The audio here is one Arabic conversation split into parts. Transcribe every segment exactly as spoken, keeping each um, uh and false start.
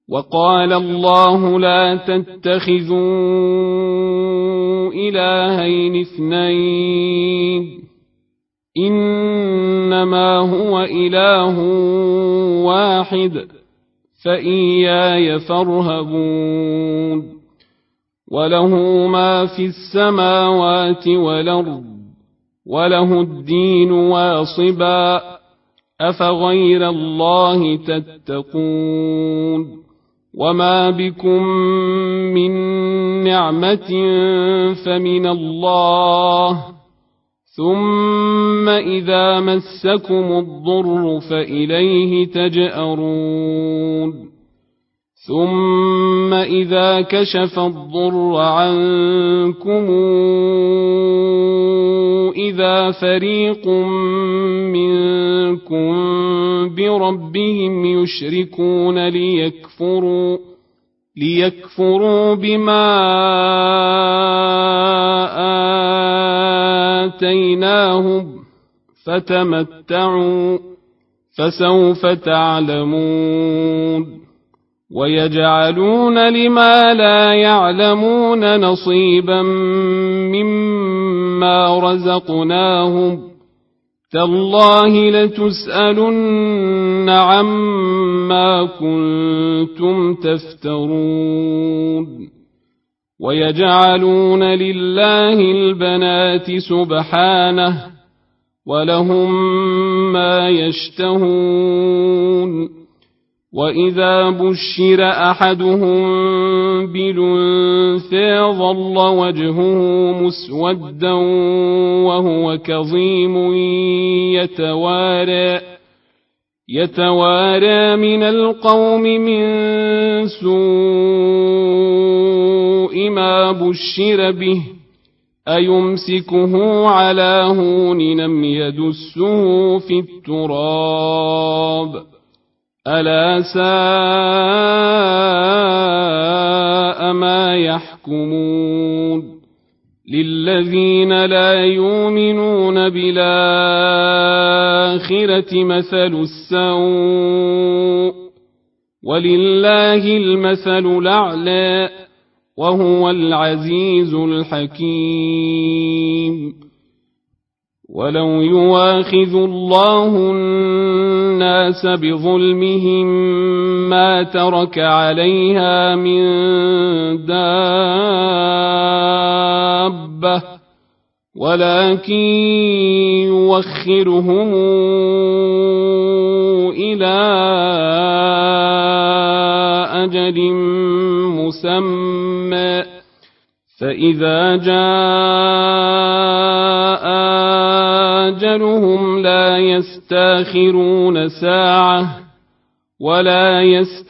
وقال الله لا تتخذوا إلهين اثنين إنما هو إله واحد فإياي فارهبون وله ما في السماوات والأرض وله الدين واصبا أفغير الله تتقون وما بكم من نعمة فمن الله ثم إذا مسكم الضر فإليه تجأرون ثم إذا كشف الضر عنكم إذا فريق منكم بربهم يشركون ليكفروا ليكفروا بما آتيناهم فتمتعوا فسوف تعلمون ويجعلون لما لا يعلمون نصيبا مما رزقناهم تالله لتسألن عما كنتم تفترون ويجعلون لله البنات سبحانه ولهم ما يشتهون وإذا بشر أحدهم بالأنثى ظل وجهه مسودا وهو كظيم يتوارى يتوارى من القوم من سوء ما بشر به أيمسكه على هون أم يدسه في التراب ألا ساء ما يحكمون للذين لا يؤمنون بالآخرة مثل السوء ولله المثل الأعلى وهو العزيز الحكيم ولو يواخذ الله الناس بظلمهم ما ترك عليها من دابة ولكن يوخرهم إلى أجل مسمى فإذا جاء أجلهم لا يستاخرون ساعة ولا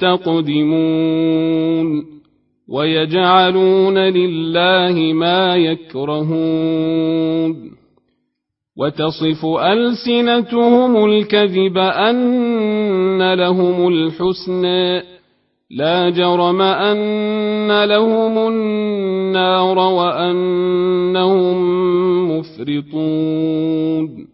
يستقدمون ويجعلون لله ما يكرهون وتصف ألسنتهم الكذب أن لهم الحسنى لا جرم أن لهم النار وأنهم مفرطون